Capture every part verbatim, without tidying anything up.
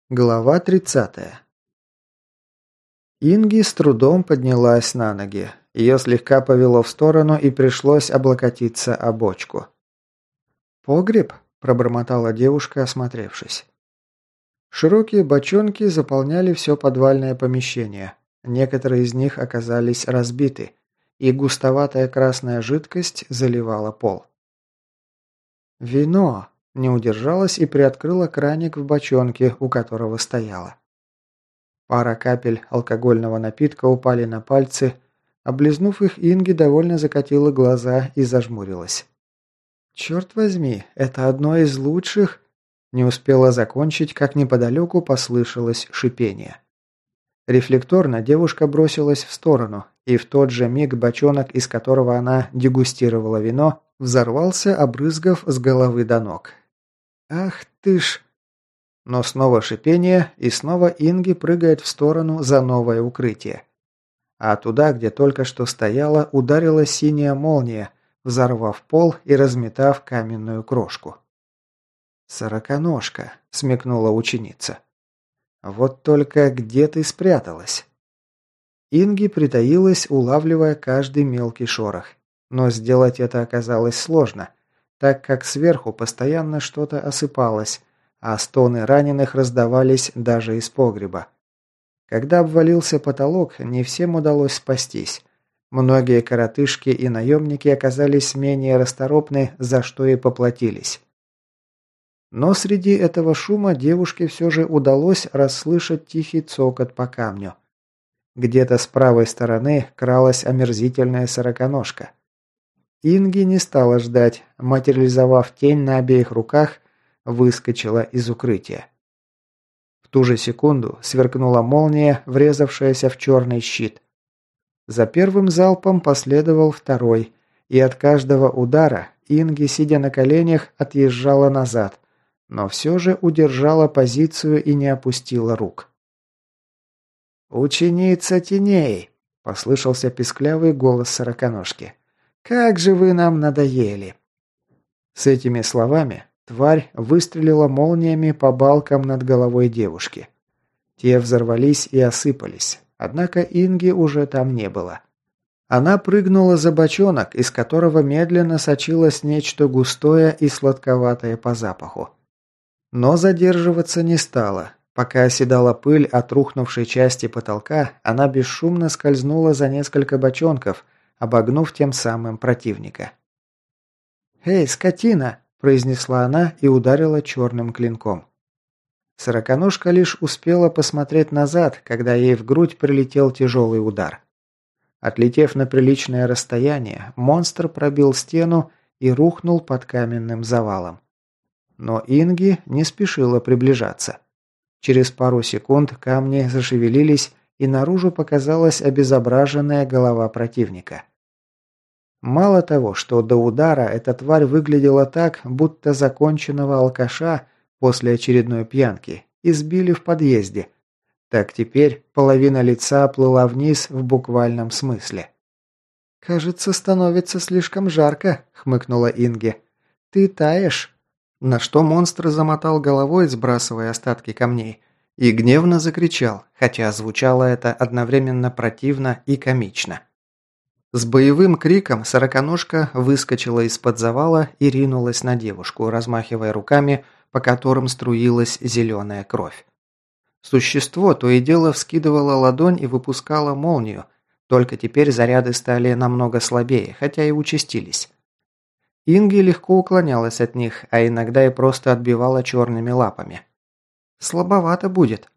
Глава тридцатая. Инги с трудом поднялась на ноги. Ее слегка повело в сторону и пришлось облокотиться о бочку. «Погреб?» – пробормотала девушка, осмотревшись. Широкие бочонки заполняли все подвальное помещение. Некоторые из них оказались разбиты, и густоватая красная жидкость заливала пол. «Вино!» – не удержалась и приоткрыла краник в бочонке, у которого стояла. Пара капель алкогольного напитка упали на пальцы. Облизнув их, Инги довольно закатила глаза и зажмурилась. «Черт возьми, это одно из лучших...» Не успела закончить, как неподалеку послышалось шипение. Рефлекторно девушка бросилась в сторону, и в тот же миг бочонок, из которого она дегустировала вино, взорвался, обрызгав с головы до ног. «Ах ты ж...» Но снова шипение, и снова Инги прыгает в сторону за новое укрытие. А туда, где только что стояла, ударила синяя молния, взорвав пол и разметав каменную крошку. «Сороконожка», — смекнула ученица. «Вот только где ты спряталась?» Инги притаилась, улавливая каждый мелкий шорох. Но сделать это оказалось сложно, так как сверху постоянно что-то осыпалось, а стоны раненых раздавались даже из погреба. Когда обвалился потолок, не всем удалось спастись. Многие коротышки и наемники оказались менее расторопны, за что и поплатились. Но среди этого шума девушке все же удалось расслышать тихий цокот по камню. Где-то с правой стороны кралась омерзительная сороконожка. Инги не стала ждать, материализовав тень на обеих руках, выскочила из укрытия. В ту же секунду сверкнула молния, врезавшаяся в черный щит. За первым залпом последовал второй, и от каждого удара Инги, сидя на коленях, отъезжала назад, но все же удержала позицию и не опустила рук. «Ученица теней!» – послышался писклявый голос сороконожки. «Как же вы нам надоели!» С этими словами тварь выстрелила молниями по балкам над головой девушки. Те взорвались и осыпались, однако Инги уже там не было. Она прыгнула за бочонок, из которого медленно сочилось нечто густое и сладковатое по запаху. Но задерживаться не стала. Пока оседала пыль от рухнувшей части потолка, она бесшумно скользнула за несколько бочонков, обогнув тем самым противника. «Эй, скотина!» – произнесла она и ударила черным клинком. Сороконожка лишь успела посмотреть назад, когда ей в грудь прилетел тяжелый удар. Отлетев на приличное расстояние, монстр пробил стену и рухнул под каменным завалом. Но Инги не спешила приближаться. Через пару секунд камни зашевелились, и наружу показалась обезображенная голова противника. Мало того, что до удара эта тварь выглядела так, будто законченного алкаша после очередной пьянки избили в подъезде, так теперь половина лица плыла вниз в буквальном смысле. «Кажется, становится слишком жарко», — хмыкнула Инги. «Ты таешь?» На что монстр замотал головой, сбрасывая остатки камней, и гневно закричал, хотя звучало это одновременно противно и комично. С боевым криком сороконожка выскочила из-под завала и ринулась на девушку, размахивая руками, по которым струилась зеленая кровь. Существо то и дело вскидывало ладонь и выпускало молнию, только теперь заряды стали намного слабее, хотя и участились. Инги легко уклонялась от них, а иногда и просто отбивала черными лапами. «Слабовато будет».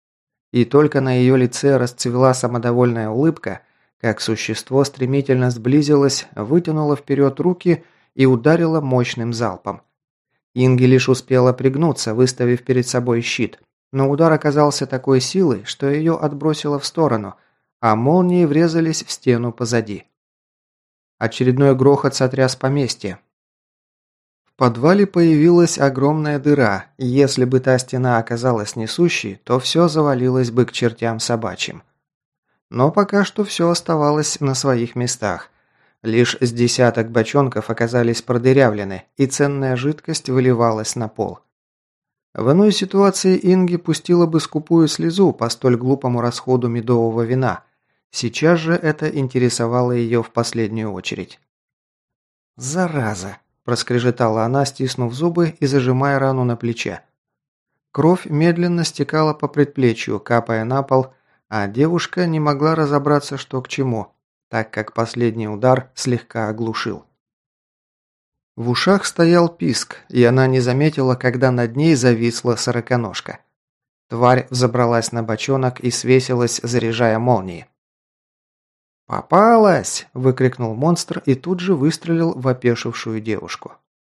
И только на ее лице расцвела самодовольная улыбка, как существо стремительно сблизилось, вытянуло вперед руки и ударило мощным залпом. Инги лишь успела пригнуться, выставив перед собой щит, но удар оказался такой силой, что ее отбросило в сторону, а молнии врезались в стену позади. Очередной грохот сотряс поместье. В подвале появилась огромная дыра, и если бы та стена оказалась несущей, то все завалилось бы к чертям собачьим. Но пока что все оставалось на своих местах. Лишь с десяток бочонков оказались продырявлены, и ценная жидкость выливалась на пол. В иной ситуации Инги пустила бы скупую слезу по столь глупому расходу медового вина. Сейчас же это интересовало ее в последнюю очередь. «Зараза!» – проскрежетала она, стиснув зубы и зажимая рану на плече. Кровь медленно стекала по предплечью, капая на пол, а девушка не могла разобраться, что к чему, так как последний удар слегка оглушил. В ушах стоял писк, и она не заметила, когда над ней зависла сороконожка. Тварь взобралась на бочонок и свесилась, заряжая молнии. «Попалась!» – выкрикнул монстр и тут же выстрелил в опешившую девушку.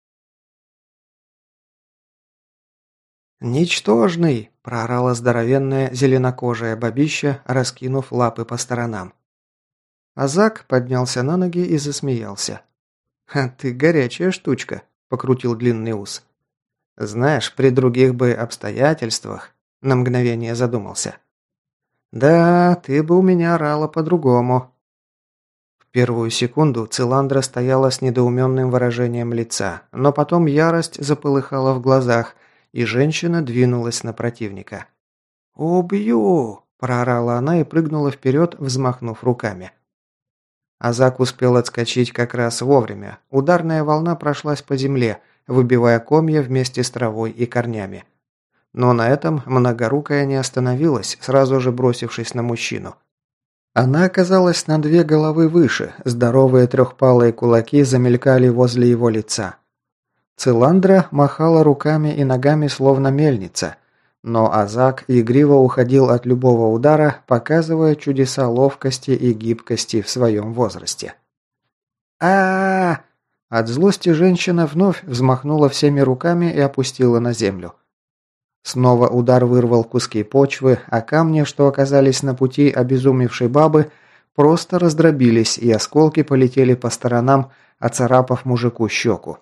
«Ничтожный!» – проорала здоровенная зеленокожая бабища, раскинув лапы по сторонам. Азак поднялся на ноги и засмеялся. «А ты горячая штучка», – покрутил длинный ус. «Знаешь, при других бы обстоятельствах...» – на мгновение задумался. «Да, ты бы у меня орала по-другому». В первую секунду Циландра стояла с недоуменным выражением лица, но потом ярость заполыхала в глазах, и женщина двинулась на противника. «Убью!» – проорала она и прыгнула вперед, взмахнув руками. Азак успел отскочить как раз вовремя. Ударная волна прошлась по земле, выбивая комья вместе с травой и корнями. Но на этом многорукая не остановилась, сразу же бросившись на мужчину. Она оказалась на две головы выше, здоровые трехпалые кулаки замелькали возле его лица. Циландра махала руками и ногами словно мельница, но Азак игриво уходил от любого удара, показывая чудеса ловкости и гибкости в своем возрасте. а От злости женщина вновь взмахнула всеми руками и опустила на землю. Снова удар вырвал куски почвы, а камни, что оказались на пути обезумевшей бабы, просто раздробились, и осколки полетели по сторонам, оцарапав мужику щеку.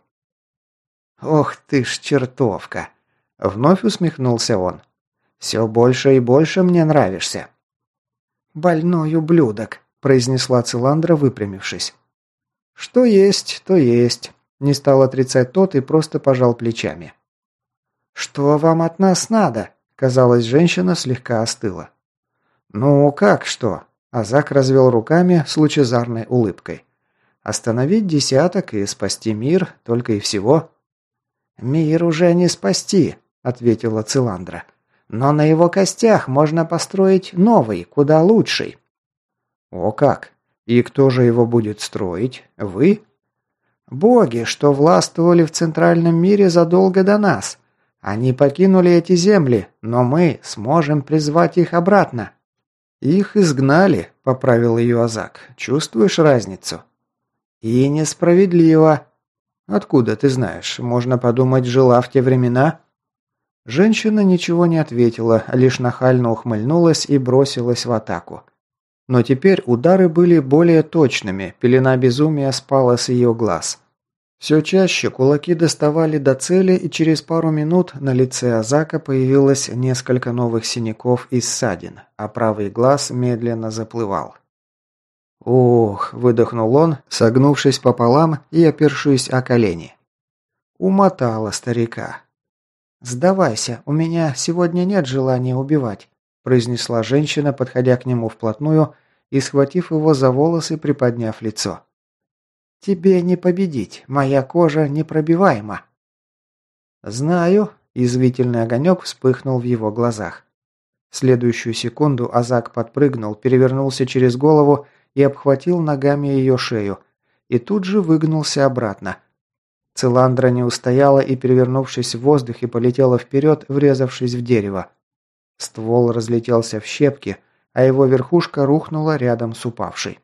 «Ох ты ж чертовка!» – вновь усмехнулся он. «Все больше и больше мне нравишься». «Больной ублюдок», – произнесла Циландра, выпрямившись. «Что есть, то есть», – не стал отрицать тот и просто пожал плечами. «Что вам от нас надо?» – казалось, женщина слегка остыла. «Ну, как что?» – Азак развел руками с лучезарной улыбкой. «Остановить десяток и спасти мир, только и всего». «Мир уже не спасти», – ответила Циландра. «Но на его костях можно построить новый, куда лучший». «О как! И кто же его будет строить? Вы?» «Боги, что властвовали в центральном мире задолго до нас. Они покинули эти земли, но мы сможем призвать их обратно». «Их изгнали», – поправил ее Азак. «Чувствуешь разницу?» «И несправедливо». «Откуда ты знаешь? Можно подумать, жила в те времена?» Женщина ничего не ответила, лишь нахально ухмыльнулась и бросилась в атаку. Но теперь удары были более точными, пелена безумия спала с ее глаз. Все чаще кулаки доставали до цели, и через пару минут на лице Азака появилось несколько новых синяков и ссадин, а правый глаз медленно заплывал. «Ох!» – выдохнул он, согнувшись пополам и опершись о колени. Умотала старика. «Сдавайся, у меня сегодня нет желания убивать», – произнесла женщина, подходя к нему вплотную и схватив его за волосы, приподняв лицо. «Тебе не победить, моя кожа непробиваема». «Знаю», – язвительный огонек вспыхнул в его глазах. В следующую секунду Азак подпрыгнул, перевернулся через голову и обхватил ногами ее шею, и тут же выгнулся обратно. Циландра не устояла и, перевернувшись в воздухе, полетела вперед, врезавшись в дерево. Ствол разлетелся в щепки, а его верхушка рухнула рядом с упавшей.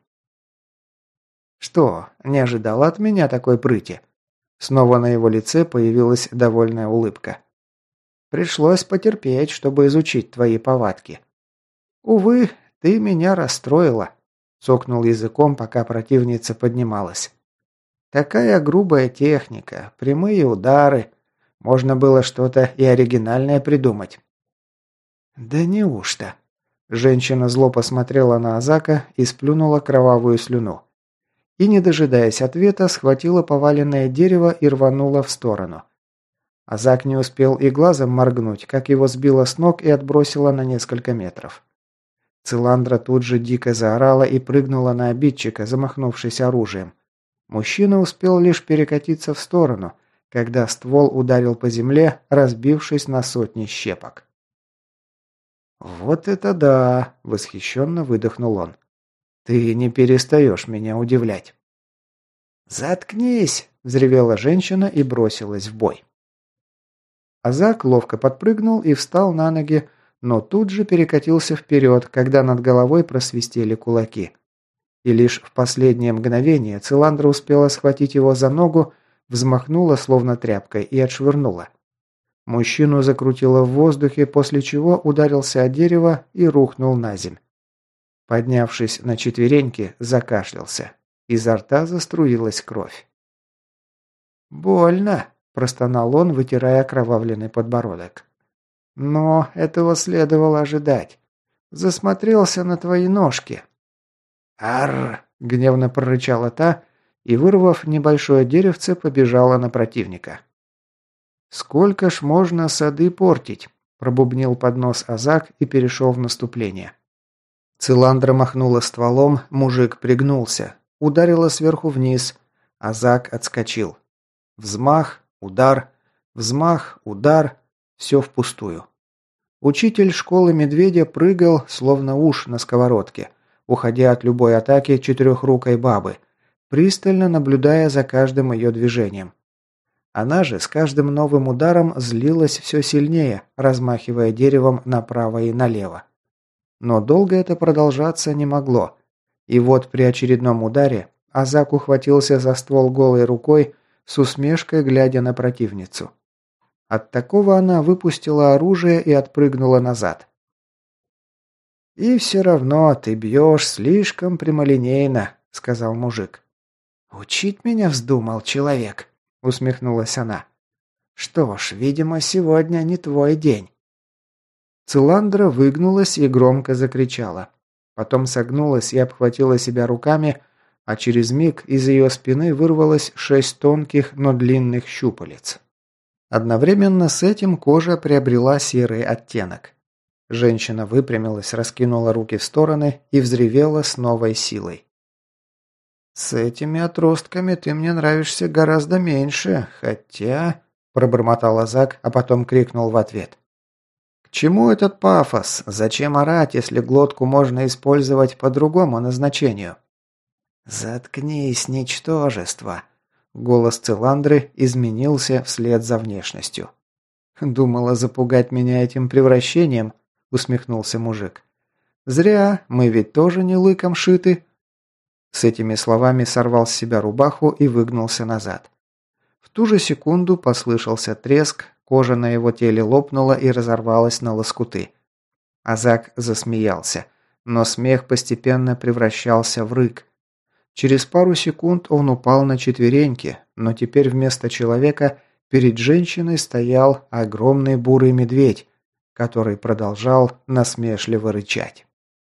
«Что, не ожидала от меня такой прыти?» Снова на его лице появилась довольная улыбка. «Пришлось потерпеть, чтобы изучить твои повадки. Увы, ты меня расстроила», – цокнул языком, пока противница поднималась. «Такая грубая техника, прямые удары. Можно было что-то и оригинальное придумать». «Да неужто?» Женщина зло посмотрела на Азака и сплюнула кровавую слюну. И, не дожидаясь ответа, схватила поваленное дерево и рванула в сторону. Азак не успел и глазом моргнуть, как его сбило с ног и отбросило на несколько метров. Циландра тут же дико заорала и прыгнула на обидчика, замахнувшись оружием. Мужчина успел лишь перекатиться в сторону, когда ствол ударил по земле, разбившись на сотни щепок. «Вот это да!» – восхищенно выдохнул он. «Ты не перестаешь меня удивлять». «Заткнись!» – взревела женщина и бросилась в бой. Азак ловко подпрыгнул и встал на ноги, но тут же перекатился вперед, когда над головой просвистели кулаки. И лишь в последнее мгновение Циландра успела схватить его за ногу, взмахнула словно тряпкой и отшвырнула. Мужчину закрутило в воздухе, после чего ударился о дерево и рухнул на земь. Поднявшись на четвереньки, закашлялся. Изо рта заструилась кровь. «Больно!» – простонал он, вытирая окровавленный подбородок. «Но этого следовало ожидать. Засмотрелся на твои ножки». «Арр!» – гневно прорычала та и, вырвав небольшое деревце, побежала на противника. «Сколько ж можно сады портить?» – пробубнил под нос Азак и перешел в наступление. Циландра махнула стволом, мужик пригнулся. Ударила сверху вниз. Азак отскочил. Взмах, удар, взмах, удар. Все впустую. Учитель школы медведя прыгал, словно уж на сковородке, уходя от любой атаки четырехрукой бабы, пристально наблюдая за каждым ее движением. Она же с каждым новым ударом злилась все сильнее, размахивая деревом направо и налево. Но долго это продолжаться не могло. И вот при очередном ударе Азак ухватился за ствол голой рукой, с усмешкой глядя на противницу. От такого она выпустила оружие и отпрыгнула назад. «И все равно ты бьешь слишком прямолинейно», — сказал мужик. «Учить меня вздумал человек», — усмехнулась она. «Что ж, видимо, сегодня не твой день». Циландра выгнулась и громко закричала. Потом согнулась и обхватила себя руками, а через миг из ее спины вырвалось шесть тонких, но длинных щупалец. Одновременно с этим кожа приобрела серый оттенок. Женщина выпрямилась, раскинула руки в стороны и взревела с новой силой. «С этими отростками ты мне нравишься гораздо меньше, хотя...» – пробормотал Азак, а потом крикнул в ответ. «К чему этот пафос? Зачем орать, если глотку можно использовать по другому назначению?» «Заткнись, ничтожество!» Голос Циландры изменился вслед за внешностью. «Думала запугать меня этим превращением?» – усмехнулся мужик. «Зря, мы ведь тоже не лыком шиты». С этими словами сорвал с себя рубаху и выгнулся назад. В ту же секунду послышался треск, кожа на его теле лопнула и разорвалась на лоскуты. Азак засмеялся, но смех постепенно превращался в рык. Через пару секунд он упал на четвереньки, но теперь вместо человека перед женщиной стоял огромный бурый медведь, который продолжал насмешливо рычать.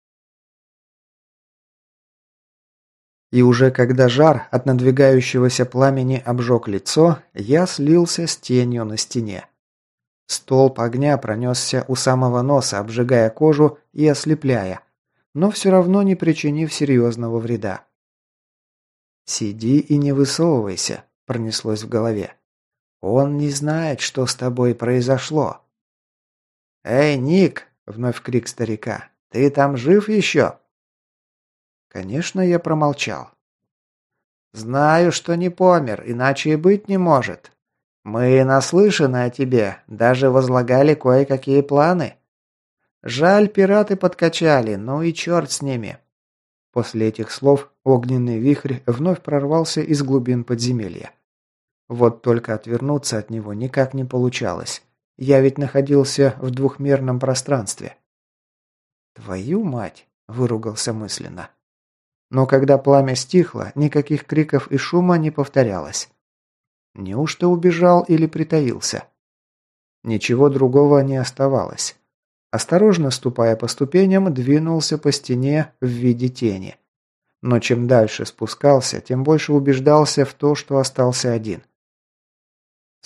И уже когда жар от надвигающегося пламени обжег лицо, я слился с тенью на стене. Столб огня пронесся у самого носа, обжигая кожу и ослепляя, но все равно не причинив серьезного вреда. «Сиди и не высовывайся», – пронеслось в голове. «Он не знает, что с тобой произошло». «Эй, Ник!» – вновь крик старика. «Ты там жив еще?» Конечно, я промолчал. «Знаю, что не помер, иначе и быть не может. Мы наслышаны о тебе, даже возлагали кое-какие планы. Жаль, пираты подкачали, ну и черт с ними». После этих слов огненный вихрь вновь прорвался из глубин подземелья. Вот только отвернуться от него никак не получалось. Я ведь находился в двухмерном пространстве. «Твою мать!» – выругался мысленно. Но когда пламя стихло, никаких криков и шума не повторялось. Неужто убежал или притаился? Ничего другого не оставалось. Осторожно ступая по ступеням, двинулся по стене в виде тени. Но чем дальше спускался, тем больше убеждался в то, что остался один.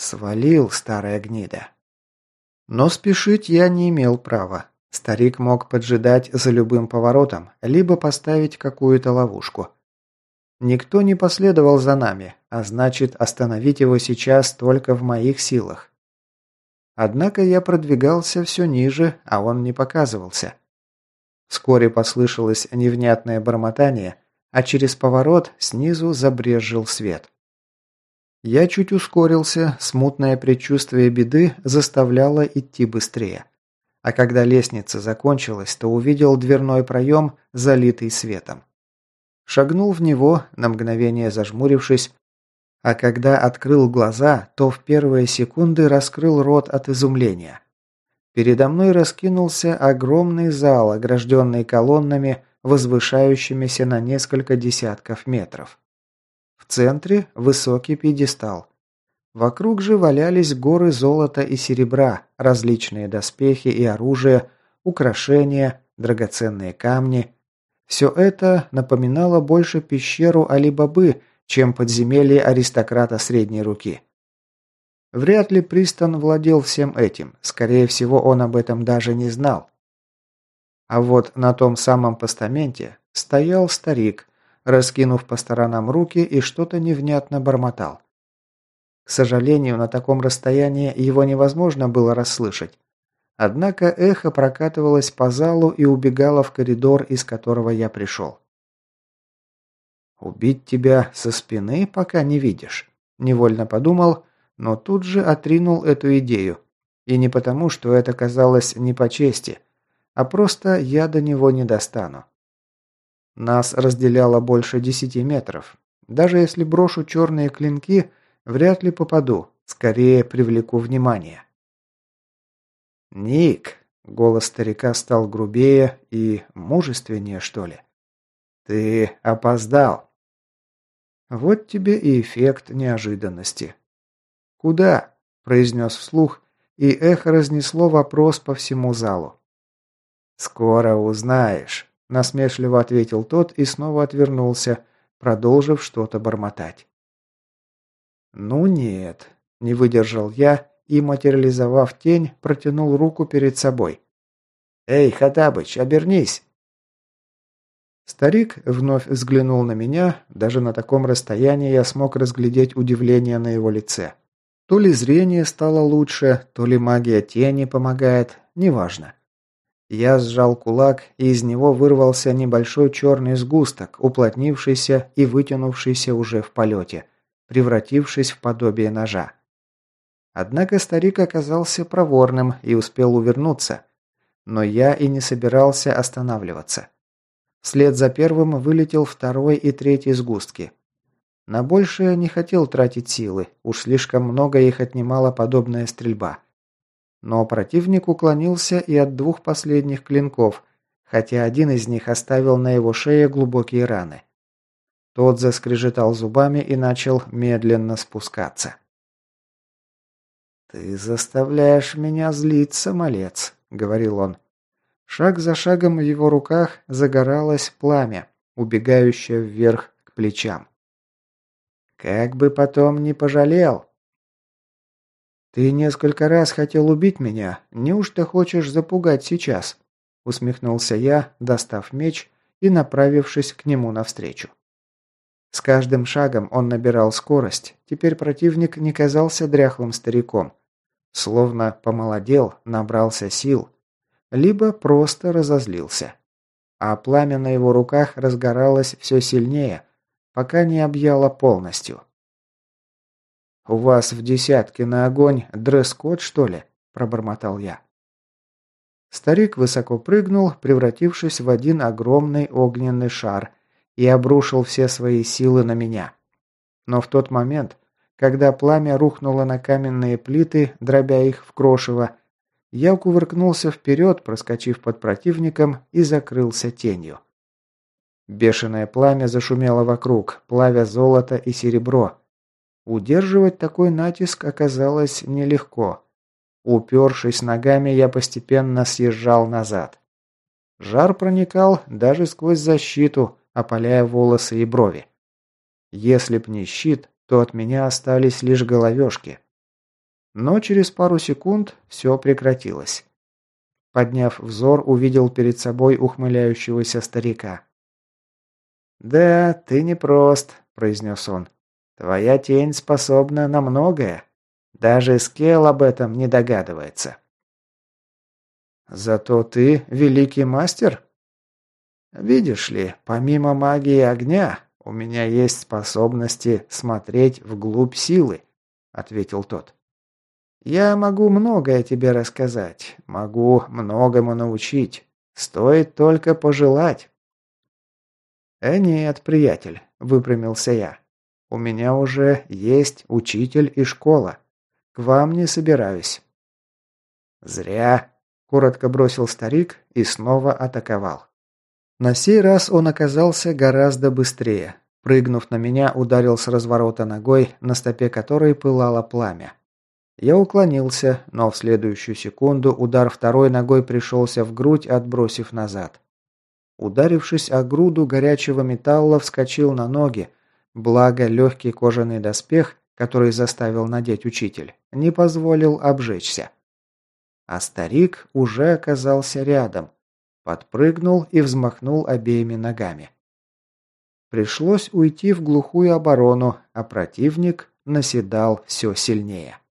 Свалил, старая гнида. Но спешить я не имел права. Старик мог поджидать за любым поворотом, либо поставить какую-то ловушку. Никто не последовал за нами, а значит, остановить его сейчас только в моих силах. Однако я продвигался все ниже, а он не показывался. Вскоре послышалось невнятное бормотание, а через поворот снизу забрезжил свет. Я чуть ускорился, смутное предчувствие беды заставляло идти быстрее. А когда лестница закончилась, то увидел дверной проем, залитый светом. Шагнул в него, на мгновение зажмурившись, а когда открыл глаза, то в первые секунды раскрыл рот от изумления. Передо мной раскинулся огромный зал, огражденный колоннами, возвышающимися на несколько десятков метров. В центре высокий пьедестал. Вокруг же валялись горы золота и серебра, различные доспехи и оружие, украшения, драгоценные камни. Все это напоминало больше пещеру Али-Бабы, чем подземелье аристократа средней руки. Вряд ли Пристон владел всем этим, скорее всего, он об этом даже не знал. А вот на том самом постаменте стоял старик, раскинув по сторонам руки и что-то невнятно бормотал. К сожалению, на таком расстоянии его невозможно было расслышать. Однако эхо прокатывалось по залу и убегало в коридор, из которого я пришел. «Убить тебя со спины, пока не видишь», – невольно подумал, но тут же отринул эту идею. И не потому, что это казалось не по чести, а просто я до него не достану. Нас разделяло больше десяти метров. Даже если брошу черные клинки, вряд ли попаду, скорее привлеку внимание. «Ник!» – голос старика стал грубее и мужественнее, что ли. «Ты опоздал!» Вот тебе и эффект неожиданности. «Куда?» – произнес вслух, и эхо разнесло вопрос по всему залу. «Скоро узнаешь», – насмешливо ответил тот и снова отвернулся, продолжив что-то бормотать. «Ну нет», – не выдержал я и, материализовав тень, протянул руку перед собой. «Эй, Хаттабыч, обернись!» Старик вновь взглянул на меня, даже на таком расстоянии я смог разглядеть удивление на его лице. То ли зрение стало лучше, то ли магия тени помогает, неважно. Я сжал кулак, и из него вырвался небольшой черный сгусток, уплотнившийся и вытянувшийся уже в полете, превратившись в подобие ножа. Однако старик оказался проворным и успел увернуться, но я и не собирался останавливаться. Вслед за первым вылетел второй и третий сгустки. На большее не хотел тратить силы, уж слишком много их отнимала подобная стрельба. Но противник уклонился и от двух последних клинков, хотя один из них оставил на его шее глубокие раны. Тот заскрежетал зубами и начал медленно спускаться. «Ты заставляешь меня злиться, малец», — говорил он. Шаг за шагом в его руках загоралось пламя, убегающее вверх к плечам. «Как бы потом не пожалел!» «Ты несколько раз хотел убить меня, неужто хочешь запугать сейчас?» — усмехнулся я, достав меч и направившись к нему навстречу. С каждым шагом он набирал скорость, теперь противник не казался дряхлым стариком. Словно помолодел, набрался сил, либо просто разозлился. А пламя на его руках разгоралось все сильнее, пока не объяло полностью. «У вас в десятке на огонь дресс-код, что ли?» – пробормотал я. Старик высоко прыгнул, превратившись в один огромный огненный шар, и обрушил все свои силы на меня. Но в тот момент, когда пламя рухнуло на каменные плиты, дробя их в крошево, я кувыркнулся вперед, проскочив под противником, и закрылся тенью. Бешеное пламя зашумело вокруг, плавя золото и серебро. Удерживать такой натиск оказалось нелегко. Упершись ногами, я постепенно съезжал назад. Жар проникал даже сквозь защиту, опаляя волосы и брови. Если б не щит, то от меня остались лишь головешки. Но через пару секунд все прекратилось. Подняв взор, увидел перед собой ухмыляющегося старика. «Да, ты непрост», – произнес он. «Твоя тень способна на многое. Даже Скел об этом не догадывается». «Зато ты великий мастер?» «Видишь ли, помимо магии огня, у меня есть способности смотреть вглубь силы», – ответил тот. «Я могу многое тебе рассказать, могу многому научить. Стоит только пожелать». «Э, нет, приятель», – выпрямился я. «У меня уже есть учитель и школа. К вам не собираюсь». «Зря», – коротко бросил старик и снова атаковал. На сей раз он оказался гораздо быстрее. Прыгнув на меня, ударил с разворота ногой, на стопе которой пылало пламя. Я уклонился, но в следующую секунду удар второй ногой пришелся в грудь, отбросив назад. Ударившись о груду горячего металла, вскочил на ноги, благо легкий кожаный доспех, который заставил надеть учитель, не позволил обжечься. А старик уже оказался рядом, подпрыгнул и взмахнул обеими ногами. Пришлось уйти в глухую оборону, а противник наседал все сильнее.